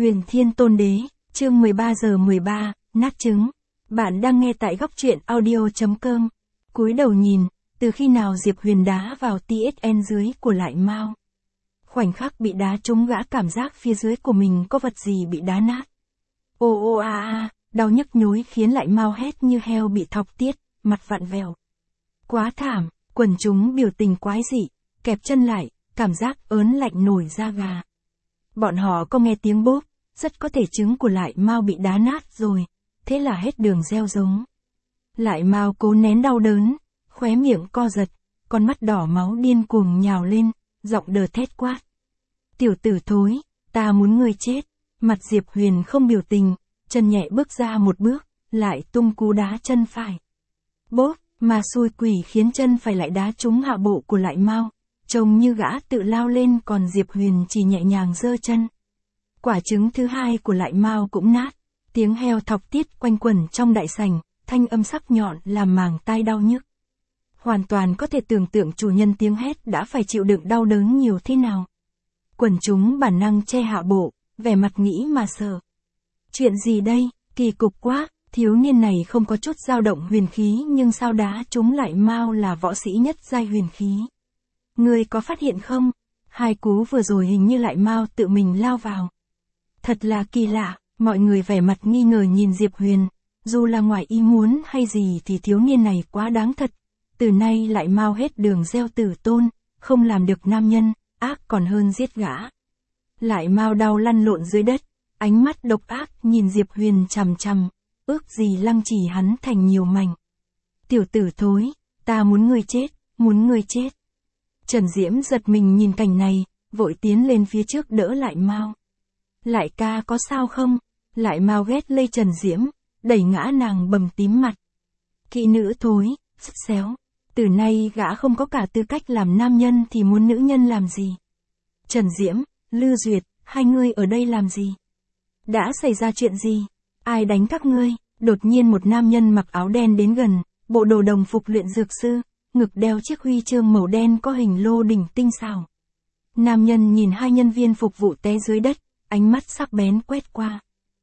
Huyền Thiên Tôn Đế, chương 13 giờ 13, nát trứng. Bạn đang nghe tại góc truyện audio.com. Cúi đầu nhìn, từ khi nào Diệp Huyền đá vào TSN dưới của Lại Mao. Khoảnh khắc bị đá trúng gã cảm giác phía dưới của mình có vật gì bị đá nát. Ô ô a a, đau nhức nhối khiến Lại Mao hét như heo bị thọc tiết, mặt vặn vẹo. Quá thảm, quần chúng biểu tình quái dị, kẹp chân lại, cảm giác ớn lạnh nổi da gà. Bọn họ có nghe tiếng bốp, rất có thể trứng của Lại Mao bị đá nát rồi, thế là hết đường gieo giống. Lại Mao cố nén đau đớn, khóe miệng co giật, con mắt đỏ máu điên cuồng nhào lên, giọng đờ thét quát. Tiểu tử thối, ta muốn ngươi chết. Mặt Diệp Huyền không biểu tình, chân nhẹ bước ra một bước, lại tung cú đá chân phải. Bốp, mà xui quỷ khiến chân phải lại đá trúng hạ bộ của Lại Mao. Trông như gã tự lao lên còn Diệp Huyền chỉ nhẹ nhàng giơ chân. Quả trứng thứ hai của Lại Mao cũng nát, tiếng heo thọc tiết quanh quẩn trong đại sảnh, thanh âm sắc nhọn làm màng tai đau nhức. Hoàn toàn có thể tưởng tượng chủ nhân tiếng hét đã phải chịu đựng đau đớn nhiều thế nào. Quần chúng bản năng che hạ bộ, vẻ mặt nghĩ mà sợ. Chuyện gì đây, kỳ cục quá, thiếu niên này không có chút dao động huyền khí nhưng sao đá trúng Lại Mao là võ sĩ nhất giai huyền khí. Ngươi có phát hiện không? Hai cú vừa rồi hình như Lại Mao tự mình lao vào. Thật là kỳ lạ, mọi người vẻ mặt nghi ngờ nhìn Diệp Huyền. Dù là ngoài ý muốn hay gì thì thiếu niên này quá đáng thật. Từ nay Lại Mao hết đường gieo tử tôn, không làm được nam nhân, ác còn hơn giết gã. Lại Mao đau lăn lộn dưới đất, ánh mắt độc ác nhìn Diệp Huyền chằm chằm, ước gì lăng trì hắn thành nhiều mảnh. Tiểu tử thối, ta muốn ngươi chết, muốn ngươi chết. Trần Diễm giật mình nhìn cảnh này, vội tiến lên phía trước đỡ Lại Mao. Lại ca có sao không? Lại Mao ghét lây Trần Diễm, đẩy ngã nàng bầm tím mặt. Kỹ nữ thối, sứt xéo. Từ nay gã không có cả tư cách làm nam nhân thì muốn nữ nhân làm gì? Trần Diễm, Lư Duyệt, hai ngươi ở đây làm gì? Đã xảy ra chuyện gì? Ai đánh các ngươi? Đột nhiên một nam nhân mặc áo đen đến gần, bộ đồ đồng phục luyện dược sư, ngực đeo chiếc huy chương màu đen có hình lô đỉnh tinh xảo. Nam nhân nhìn hai nhân viên phục vụ té dưới đất, ánh mắt sắc bén quét qua.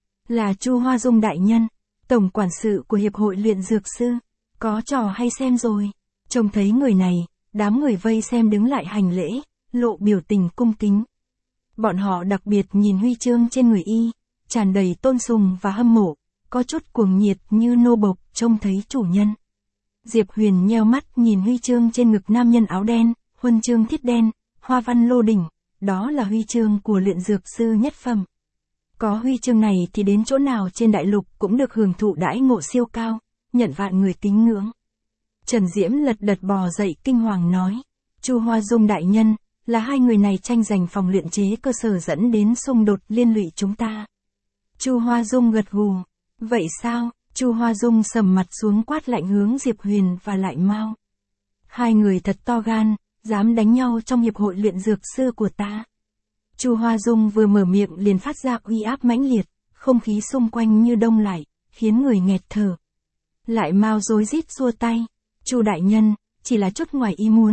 Là Chu Hoa Dung đại nhân, tổng quản sự của Hiệp hội luyện dược sư, có trò hay xem rồi. Trông thấy người này, đám người vây xem đứng lại hành lễ, lộ biểu tình cung kính. Bọn họ đặc biệt nhìn huy chương trên người y, tràn đầy tôn sùng và hâm mộ, có chút cuồng nhiệt như nô bộc trông thấy chủ nhân. Diệp Huyền nheo mắt nhìn huy chương trên ngực nam nhân áo đen, huân chương thiết đen, hoa văn lô đỉnh, đó là huy chương của luyện dược sư nhất phẩm. Có huy chương này thì đến chỗ nào trên đại lục cũng được hưởng thụ đãi ngộ siêu cao, nhận vạn người kính ngưỡng. Trần Diễm lật đật bò dậy kinh hoàng nói, Chu Hoa Dung đại nhân, là hai người này tranh giành phòng luyện chế cơ sở dẫn đến xung đột liên lụy chúng ta. Chu Hoa Dung gật gù, vậy sao? Chu Hoa Dung sầm mặt xuống quát lạnh hướng Diệp Huyền và Lại Mao. Hai người thật to gan, dám đánh nhau trong hiệp hội luyện dược sư của ta. Chu Hoa Dung vừa mở miệng liền phát ra uy áp mãnh liệt, không khí xung quanh như đông lại, khiến người nghẹt thở. Lại Mao rối rít xua tay, Chu đại nhân, chỉ là chút ngoài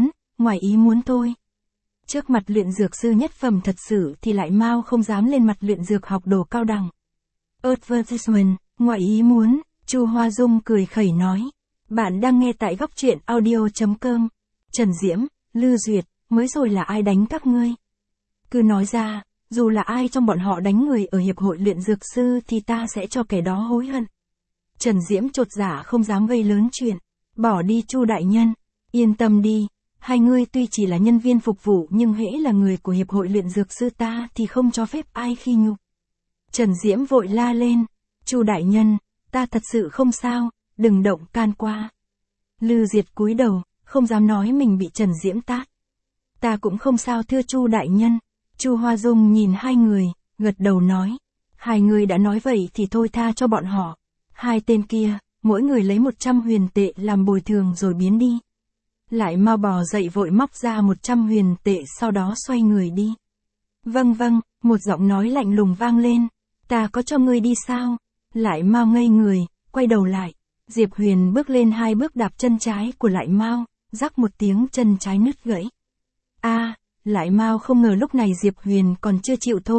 ý muốn thôi. Trước mặt luyện dược sư nhất phẩm thật sự thì Lại Mao không dám lên mặt luyện dược học đồ cao đẳng. Advertisement, ngoài ý muốn, Chu Hoa Dung cười khẩy nói. Bạn đang nghe tại góc truyện audio.com. Trần Diễm, Lư Duyệt, mới rồi là ai đánh các ngươi? Cứ nói ra, dù là ai trong bọn họ đánh người ở hiệp hội luyện dược sư thì ta sẽ cho kẻ đó hối hận. Trần Diễm chột dạ không dám gây lớn chuyện. Bỏ đi Chu đại nhân, yên tâm đi, hai ngươi tuy chỉ là nhân viên phục vụ nhưng hễ là người của hiệp hội luyện dược sư ta thì không cho phép ai khi nhục. Trần Diễm vội la lên, Chu đại nhân, ta thật sự không sao, đừng động can qua. Lư Diệt cúi đầu, không dám nói mình bị Trần Diễm tát. Ta cũng không sao thưa Chu đại nhân. Chu Hoa Dung nhìn hai người, gật đầu nói, hai người đã nói vậy thì thôi tha cho bọn họ. Hai tên kia, mỗi người lấy 100 huyền tệ làm bồi thường rồi biến đi. Lại Mao bò dậy vội móc ra 100 huyền tệ sau đó xoay người đi. Vâng, một giọng nói lạnh lùng vang lên, ta có cho ngươi đi sao? Lại Mao ngây người, quay đầu lại. Diệp Huyền bước lên 2 bước đạp chân trái của Lại Mao, rắc một tiếng chân trái nứt gãy. Lại Mao không ngờ lúc này Diệp Huyền còn chưa chịu thôi,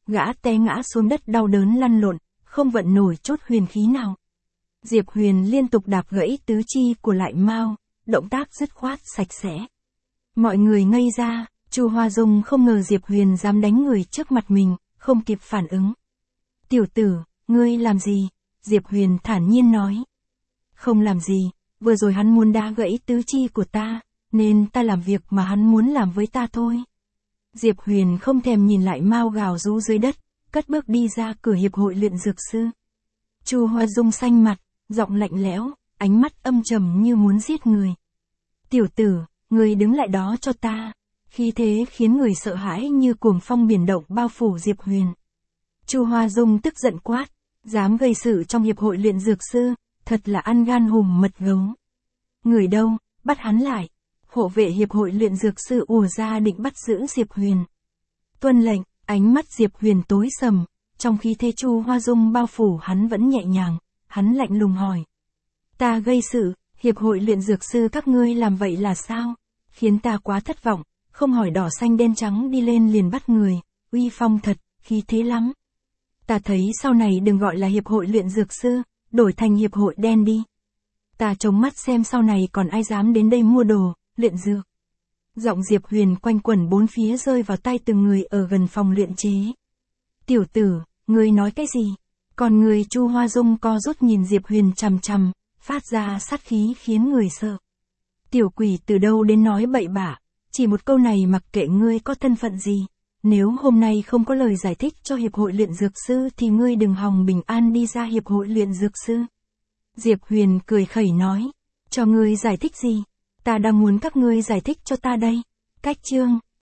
gã té ngã xuống đất đau đớn lăn lộn, không vận nổi chút huyền khí nào. Diệp Huyền liên tục đạp gãy tứ chi của Lại Mao, động tác dứt khoát sạch sẽ. Mọi người ngây ra, Chu Hoa Dung không ngờ Diệp Huyền dám đánh người trước mặt mình, không kịp phản ứng. Tiểu tử, ngươi làm gì? Diệp Huyền thản nhiên nói. Không làm gì, vừa rồi hắn muốn đá gãy tứ chi của ta, nên ta làm việc mà hắn muốn làm với ta thôi. Diệp Huyền không thèm nhìn Lại Mao gào rú dưới đất, cất bước đi ra cửa hiệp hội luyện dược sư. Chu Hoa Dung xanh mặt, giọng lạnh lẽo, ánh mắt âm trầm như muốn giết người. Tiểu tử, ngươi đứng lại đó cho ta. Khí thế khiến người sợ hãi như cuồng phong biển động bao phủ Diệp Huyền. Chu Hoa Dung tức giận quát, dám gây sự trong hiệp hội luyện dược sư, thật là ăn gan hùm mật gấu. Người đâu, bắt hắn lại. Hộ vệ hiệp hội luyện dược sư ùa ra định bắt giữ Diệp Huyền. Tuân lệnh, ánh mắt Diệp Huyền tối sầm, trong khi thế Chu Hoa Dung bao phủ hắn vẫn nhẹ nhàng, hắn lạnh lùng hỏi. Ta gây sự, hiệp hội luyện dược sư các ngươi làm vậy là sao? Khiến ta quá thất vọng, không hỏi đỏ xanh đen trắng đi lên liền bắt người, uy phong thật, khí thế lắm. Ta thấy sau này đừng gọi là hiệp hội luyện dược sư, đổi thành hiệp hội đen đi. Ta trông mắt xem sau này còn ai dám đến đây mua đồ, luyện dược. Giọng Diệp Huyền quanh quẩn bốn phía rơi vào tay từng người ở gần phòng luyện chế. Tiểu tử, ngươi nói cái gì? Còn người Chu Hoa Dung co rút nhìn Diệp Huyền chằm chằm, phát ra sát khí khiến người sợ. Tiểu quỷ từ đâu đến nói bậy bạ, chỉ một câu này mặc kệ ngươi có thân phận gì. Nếu hôm nay không có lời giải thích cho hiệp hội luyện dược sư thì ngươi đừng hòng bình an đi ra hiệp hội luyện dược sư. Diệp Huyền cười khẩy nói, cho ngươi giải thích gì? Ta đang muốn các ngươi giải thích cho ta đây. Cách chương